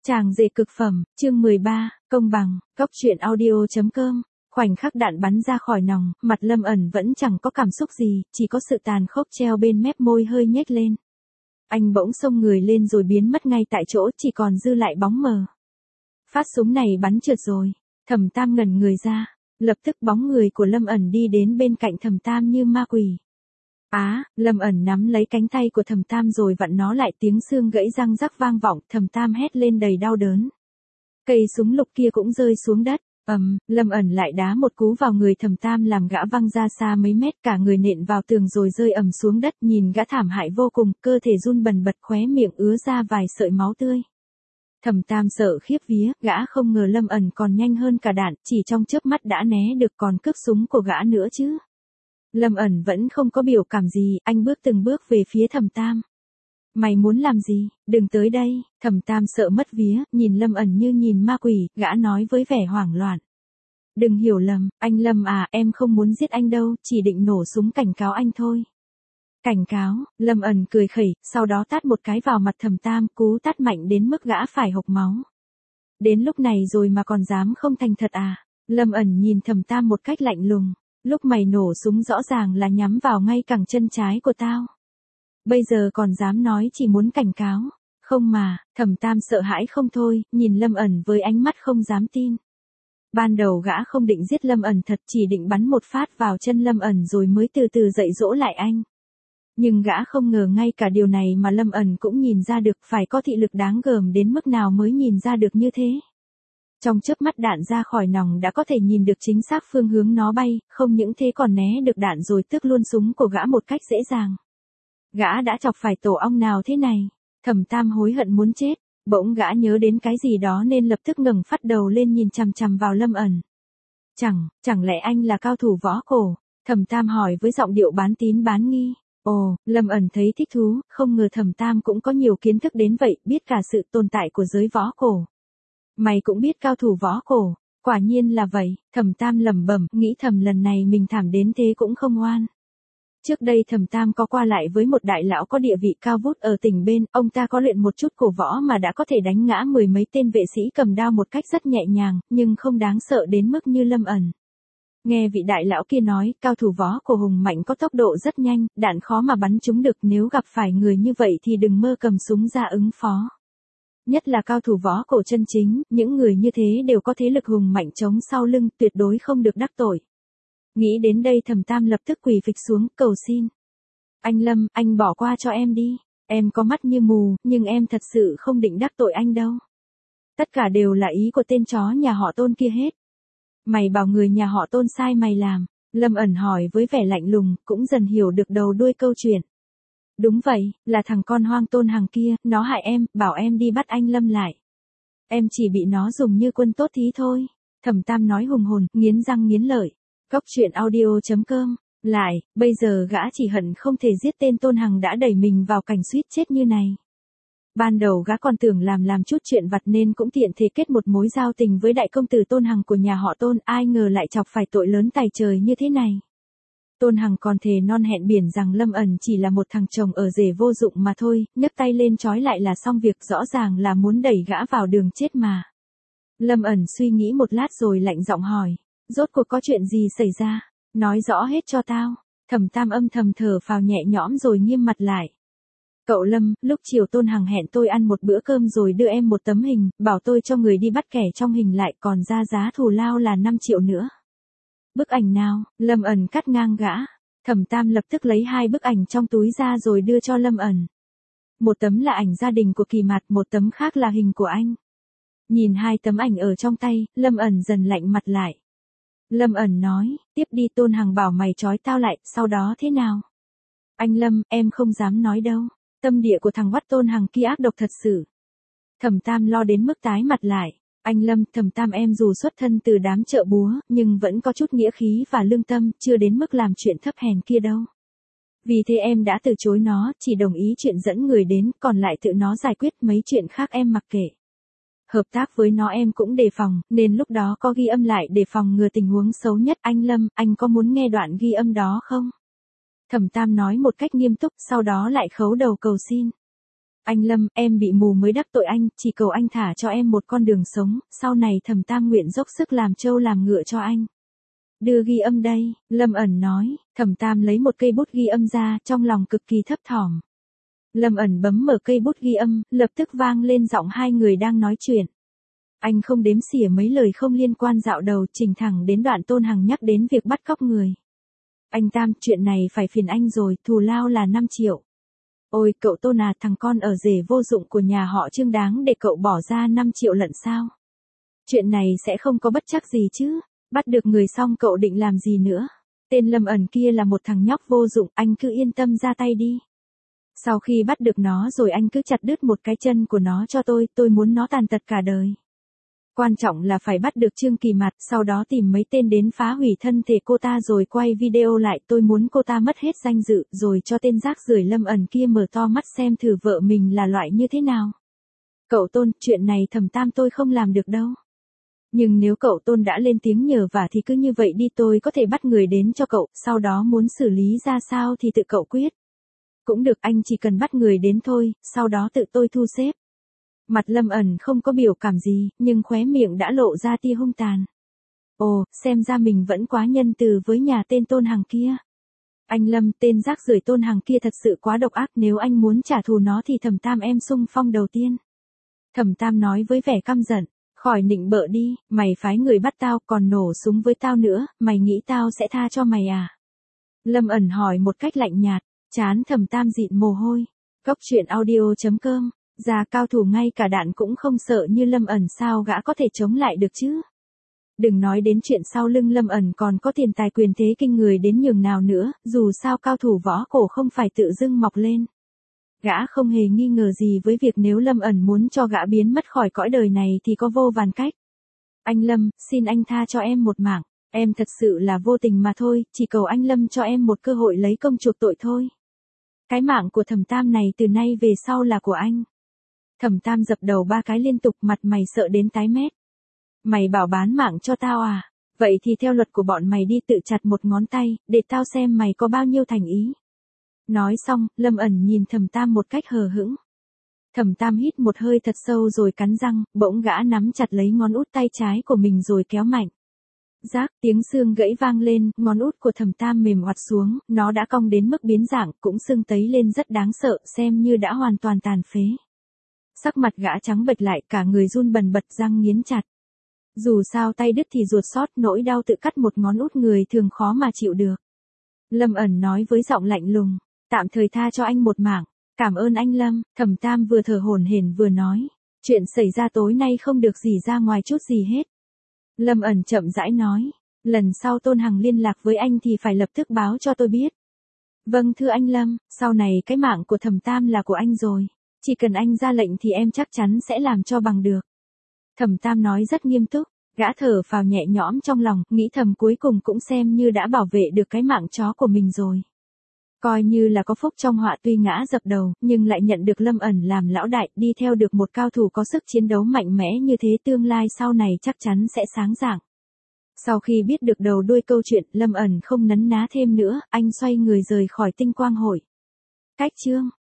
Chàng rể cực phẩm, chương 13, công bằng, cóc truyện audio.com. Khoảnh khắc đạn bắn ra khỏi nòng, mặt Lâm ẩn vẫn chẳng có cảm xúc gì, chỉ có sự tàn khốc treo bên mép môi hơi nhếch lên. Anh bỗng xông người lên rồi biến mất ngay tại chỗ, chỉ còn dư lại bóng mờ. Phát súng này bắn trượt rồi. Thẩm Tam ngẩn người ra, lập tức bóng người của Lâm ẩn đi đến bên cạnh Thẩm Tam như ma quỷ. Lâm ẩn nắm lấy cánh tay của Thẩm Tam rồi vặn nó lại, tiếng xương gãy răng rắc vang vọng, Thẩm Tam hét lên đầy đau đớn. Cây súng lục kia cũng rơi xuống đất, Lâm ẩn lại đá một cú vào người Thẩm Tam làm gã văng ra xa mấy mét, cả người nện vào tường rồi rơi ầm xuống đất, nhìn gã thảm hại vô cùng, cơ thể run bần bật, khóe miệng ứa ra vài sợi máu tươi. Thẩm Tam sợ khiếp vía, gã không ngờ Lâm ẩn còn nhanh hơn cả đạn, chỉ trong chớp mắt đã né được, còn cướp súng của gã nữa chứ. Lâm ẩn vẫn không có biểu cảm gì, anh bước từng bước về phía Thẩm Tam. Mày muốn làm gì, đừng tới đây. Thẩm Tam sợ mất vía, nhìn Lâm ẩn như nhìn ma quỷ, gã nói với vẻ hoảng loạn. Đừng hiểu lầm, anh Lâm à, em không muốn giết anh đâu, chỉ định nổ súng cảnh cáo anh thôi. Cảnh cáo, Lâm ẩn cười khẩy, sau đó tát một cái vào mặt Thẩm Tam, cú tát mạnh đến mức gã phải hộc máu. Đến lúc này rồi mà còn dám không thành thật à? Lâm ẩn nhìn Thẩm Tam một cách lạnh lùng. Lúc mày nổ súng rõ ràng là nhắm vào ngay cẳng chân trái của tao. Bây giờ còn dám nói chỉ muốn cảnh cáo. Không mà, Thẩm Tam sợ hãi không thôi, nhìn Lâm ẩn với ánh mắt không dám tin. Ban đầu gã không định giết Lâm ẩn thật, chỉ định bắn một phát vào chân Lâm ẩn rồi mới từ từ dạy dỗ lại anh. Nhưng gã không ngờ ngay cả điều này mà Lâm ẩn cũng nhìn ra được, phải có thị lực đáng gờm đến mức nào mới nhìn ra được như thế. Trong chớp mắt đạn ra khỏi nòng đã có thể nhìn được chính xác phương hướng nó bay, không những thế còn né được đạn rồi tước luôn súng của gã một cách dễ dàng. Gã đã chọc phải tổ ong nào thế này? Thẩm Tam hối hận muốn chết, bỗng gã nhớ đến cái gì đó nên lập tức ngẩng phát đầu lên nhìn chằm chằm vào Lâm ẩn. Chẳng lẽ anh là cao thủ võ cổ? Thẩm Tam hỏi với giọng điệu bán tín bán nghi. Ồ, Lâm ẩn thấy thích thú, không ngờ Thẩm Tam cũng có nhiều kiến thức đến vậy, biết cả sự tồn tại của giới võ cổ. Mày cũng biết cao thủ võ cổ, quả nhiên là vậy. Thẩm Tam lẩm bẩm, nghĩ thầm lần này mình thảm đến thế cũng không oan. Trước đây Thẩm Tam có qua lại với một đại lão có địa vị cao vút ở tỉnh bên, ông ta có luyện một chút cổ võ mà đã có thể đánh ngã mười mấy tên vệ sĩ cầm đao một cách rất nhẹ nhàng, nhưng không đáng sợ đến mức như Lâm ẩn. Nghe vị đại lão kia nói, cao thủ võ cổ hùng mạnh có tốc độ rất nhanh, đạn khó mà bắn trúng được, nếu gặp phải người như vậy thì đừng mơ cầm súng ra ứng phó. Nhất là cao thủ võ cổ chân chính, những người như thế đều có thế lực hùng mạnh chống sau lưng, tuyệt đối không được đắc tội. Nghĩ đến đây Thẩm Tam lập tức quỳ phịch xuống, cầu xin. Anh Lâm, anh bỏ qua cho em đi. Em có mắt như mù, nhưng em thật sự không định đắc tội anh đâu. Tất cả đều là ý của tên chó nhà họ Tôn kia hết. Mày bảo người nhà họ Tôn sai mày làm. Lâm ẩn hỏi với vẻ lạnh lùng, cũng dần hiểu được đầu đuôi câu chuyện. Đúng vậy, là thằng con hoang Tôn Hằng kia, nó hại em, bảo em đi bắt anh Lâm lại. Em chỉ bị nó dùng như quân tốt thí thôi. Thẩm Tam nói hùng hồn, nghiến răng nghiến lợi. Cóc truyện audio.com. Lại, bây giờ gã chỉ hận không thể giết tên Tôn Hằng đã đẩy mình vào cảnh suýt chết như này. Ban đầu gã còn tưởng làm chút chuyện vặt nên cũng tiện thể kết một mối giao tình với đại công tử Tôn Hằng của nhà họ Tôn, ai ngờ lại chọc phải tội lớn tày trời như thế này. Tôn Hằng còn thề non hẹn biển rằng Lâm ẩn chỉ là một thằng chồng ở rể vô dụng mà thôi, nhấc tay lên trói lại là xong việc, rõ ràng là muốn đẩy gã vào đường chết mà. Lâm ẩn suy nghĩ một lát rồi lạnh giọng hỏi, rốt cuộc có chuyện gì xảy ra, nói rõ hết cho tao. Thẩm Tam âm thầm thở phào nhẹ nhõm rồi nghiêm mặt lại. Cậu Lâm, lúc chiều Tôn Hằng hẹn tôi ăn một bữa cơm rồi đưa em một tấm hình, bảo tôi cho người đi bắt kẻ trong hình lại, còn ra giá thù lao là 5 triệu nữa. Bức ảnh nào? Lâm ẩn cắt ngang gã. Thẩm Tam lập tức lấy 2 bức ảnh trong túi ra rồi đưa cho Lâm ẩn. Một tấm là ảnh gia đình của Kỳ Mạt, một tấm khác là hình của anh. Nhìn 2 tấm ảnh ở trong tay, Lâm ẩn dần lạnh mặt lại. Lâm ẩn nói, tiếp đi, Tôn Hằng bảo mày trói tao lại, sau đó thế nào? Anh Lâm, em không dám nói đâu. Tâm địa của thằng oắt Tôn Hằng kia ác độc thật sự. Thẩm Tam lo đến mức tái mặt lại. Anh Lâm, Thẩm Tam em dù xuất thân từ đám chợ búa, nhưng vẫn có chút nghĩa khí và lương tâm, chưa đến mức làm chuyện thấp hèn kia đâu. Vì thế em đã từ chối nó, chỉ đồng ý chuyện dẫn người đến, còn lại tự nó giải quyết, mấy chuyện khác em mặc kệ. Hợp tác với nó em cũng đề phòng, nên lúc đó có ghi âm lại để phòng ngừa tình huống xấu nhất. Anh Lâm, anh có muốn nghe đoạn ghi âm đó không? Thẩm Tam nói một cách nghiêm túc, sau đó lại khấu đầu cầu xin. Anh Lâm, em bị mù mới đắc tội anh, chỉ cầu anh thả cho em một con đường sống, sau này Thẩm Tam nguyện dốc sức làm trâu làm ngựa cho anh. Đưa ghi âm đây, Lâm Ẩn nói. Thẩm Tam lấy một cây bút ghi âm ra, trong lòng cực kỳ thấp thỏm. Lâm Ẩn bấm mở cây bút ghi âm, lập tức vang lên giọng hai người đang nói chuyện. Anh không đếm xỉa mấy lời không liên quan dạo đầu, chỉnh thẳng đến đoạn Tôn Hằng nhắc đến việc bắt cóc người. Anh Tam, chuyện này phải phiền anh rồi, thù lao là 5 triệu. Ôi, cậu Tôn à, thằng con ở rể vô dụng của nhà họ Trương đáng để cậu bỏ ra 5 triệu lận sao? Chuyện này sẽ không có bất trắc gì chứ? Bắt được người xong cậu định làm gì nữa? Tên Lâm Ẩn kia là một thằng nhóc vô dụng, anh cứ yên tâm ra tay đi. Sau khi bắt được nó rồi anh cứ chặt đứt một cái chân của nó cho tôi muốn nó tàn tật cả đời. Quan trọng là phải bắt được Trương Kỳ Mạt, sau đó tìm mấy tên đến phá hủy thân thể cô ta rồi quay video lại, tôi muốn cô ta mất hết danh dự, rồi cho tên rác rưởi Lâm Ẩn kia mở to mắt xem thử vợ mình là loại như thế nào. Cậu Tôn, chuyện này Thẩm Tam tôi không làm được đâu. Nhưng nếu cậu Tôn đã lên tiếng nhờ vả thì cứ như vậy đi, tôi có thể bắt người đến cho cậu, sau đó muốn xử lý ra sao thì tự cậu quyết. Cũng được, anh chỉ cần bắt người đến thôi, sau đó tự tôi thu xếp. Mặt Lâm Ẩn không có biểu cảm gì, nhưng khóe miệng đã lộ ra tia hung tàn. Ồ, xem ra mình vẫn quá nhân từ với nhà tên Tôn Hằng kia. Anh Lâm, tên rác rưởi Tôn Hằng kia thật sự quá độc ác, nếu anh muốn trả thù nó thì Thẩm Tam em xung phong đầu tiên. Thẩm Tam nói với vẻ căm giận, khỏi nịnh bợ đi, mày phái người bắt tao còn nổ súng với tao nữa, mày nghĩ tao sẽ tha cho mày à? Lâm Ẩn hỏi một cách lạnh nhạt, trán Thẩm Tam dịn mồ hôi. Cốc truyện audio.com, già cao thủ ngay cả đạn cũng không sợ như Lâm Ẩn, sao gã có thể chống lại được chứ? Đừng nói đến chuyện sau lưng Lâm Ẩn còn có tiền tài quyền thế kinh người đến nhường nào nữa, dù sao cao thủ võ cổ không phải tự dưng mọc lên. Gã không hề nghi ngờ gì với việc nếu Lâm Ẩn muốn cho gã biến mất khỏi cõi đời này thì có vô vàn cách. Anh Lâm, xin anh tha cho em một mạng, em thật sự là vô tình mà thôi, chỉ cầu anh Lâm cho em một cơ hội lấy công chuộc tội thôi. Cái mạng của Thẩm Tam này từ nay về sau là của anh. Thẩm Tam dập đầu 3 cái liên tục, mặt mày sợ đến tái mét. Mày bảo bán mạng cho tao à? Vậy thì theo luật của bọn mày đi, tự chặt một ngón tay, để tao xem mày có bao nhiêu thành ý. Nói xong, Lâm Ẩn nhìn Thẩm Tam một cách hờ hững. Thẩm Tam hít một hơi thật sâu rồi cắn răng, bỗng gã nắm chặt lấy ngón út tay trái của mình rồi kéo mạnh. Rác, tiếng xương gãy vang lên, ngón út của Thẩm Tam mềm oặt xuống, nó đã cong đến mức biến dạng, cũng sưng tấy lên rất đáng sợ, xem như đã hoàn toàn tàn phế. Sắc mặt gã trắng bệch lại, cả người run bần bật, răng nghiến chặt. Dù sao tay đứt thì ruột sót, nỗi đau tự cắt một ngón út người thường khó mà chịu được. Lâm Ẩn nói với giọng lạnh lùng, tạm thời tha cho anh một mạng, cảm ơn anh Lâm. Thẩm Tam vừa thở hổn hển vừa nói, chuyện xảy ra tối nay không được gì ra ngoài chút gì hết. Lâm Ẩn chậm rãi nói, lần sau Tôn Hằng liên lạc với anh thì phải lập tức báo cho tôi biết. Vâng thưa anh Lâm, sau này cái mạng của Thẩm Tam là của anh rồi, chỉ cần anh ra lệnh thì em chắc chắn sẽ làm cho bằng được. Thẩm Tam nói rất nghiêm túc, gã thở phào nhẹ nhõm trong lòng, nghĩ thầm cuối cùng cũng xem như đã bảo vệ được cái mạng chó của mình rồi. Coi như là có phúc trong họa, tuy ngã dập đầu, nhưng lại nhận được Lâm Ẩn làm lão đại, đi theo được một cao thủ có sức chiến đấu mạnh mẽ như thế, tương lai sau này chắc chắn sẽ sáng rạng. Sau khi biết được đầu đuôi câu chuyện, Lâm Ẩn không nấn ná thêm nữa, anh xoay người rời khỏi Tinh Quang Hội. Cách chương